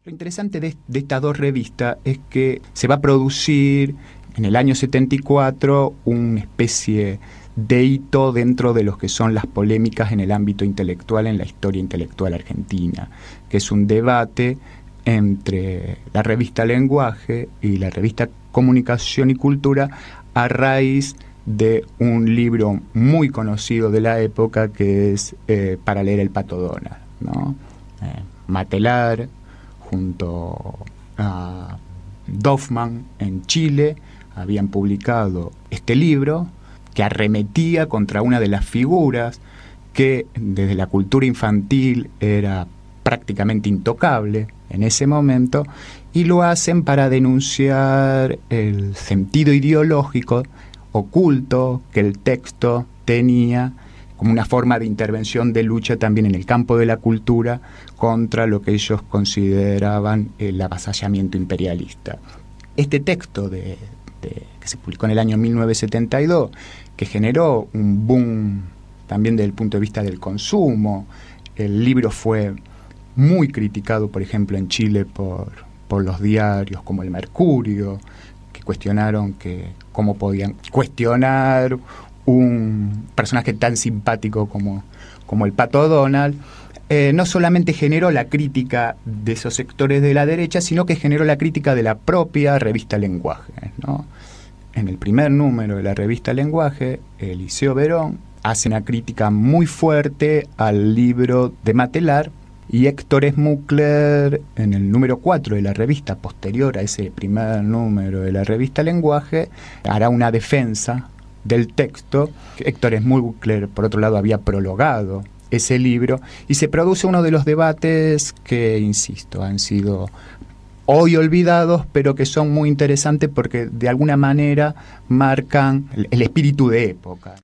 Lo interesante de estas dos revistas es que se va a producir en el año 74 una especie de hito dentro de lo que son las polémicas en el ámbito intelectual, en la historia intelectual argentina, que es un debate entre la revista Lenguaje y la revista Comunicación y Cultura a raíz de un libro muy conocido de la época que es Para leer el Pato Donald, ¿no? Matelar junto a Doffman en Chile habían publicado este libro que arremetía contra una de las figuras que desde la cultura infantil era prácticamente intocable en ese momento, y lo hacen para denunciar el sentido ideológico oculto que el texto tenía como una forma de intervención de lucha también en el campo de la cultura contra lo que ellos consideraban el avasallamiento imperialista. Este texto que se publicó en el año 1972, que generó un boom también desde el punto de vista del consumo, el libro fue muy criticado, por ejemplo, en Chile por los diarios como El Mercurio, que cuestionaron cómo podían cuestionar un personaje tan simpático como el Pato Donald. No solamente generó la crítica de esos sectores de la derecha, sino que generó la crítica de la propia revista Lenguaje, ¿no? En el primer número de la revista Lenguaje, Eliseo Verón hace una crítica muy fuerte al libro de Matelar, y Héctor Smukler, en el número 4 de la revista, posterior a ese primer número de la revista Lenguaje, hará una defensa del texto. Héctor Smukler, por otro lado, había prologado ese libro, y se produce uno de los debates que, insisto, han sido hoy olvidados, pero que son muy interesantes porque de alguna manera marcan el espíritu de época.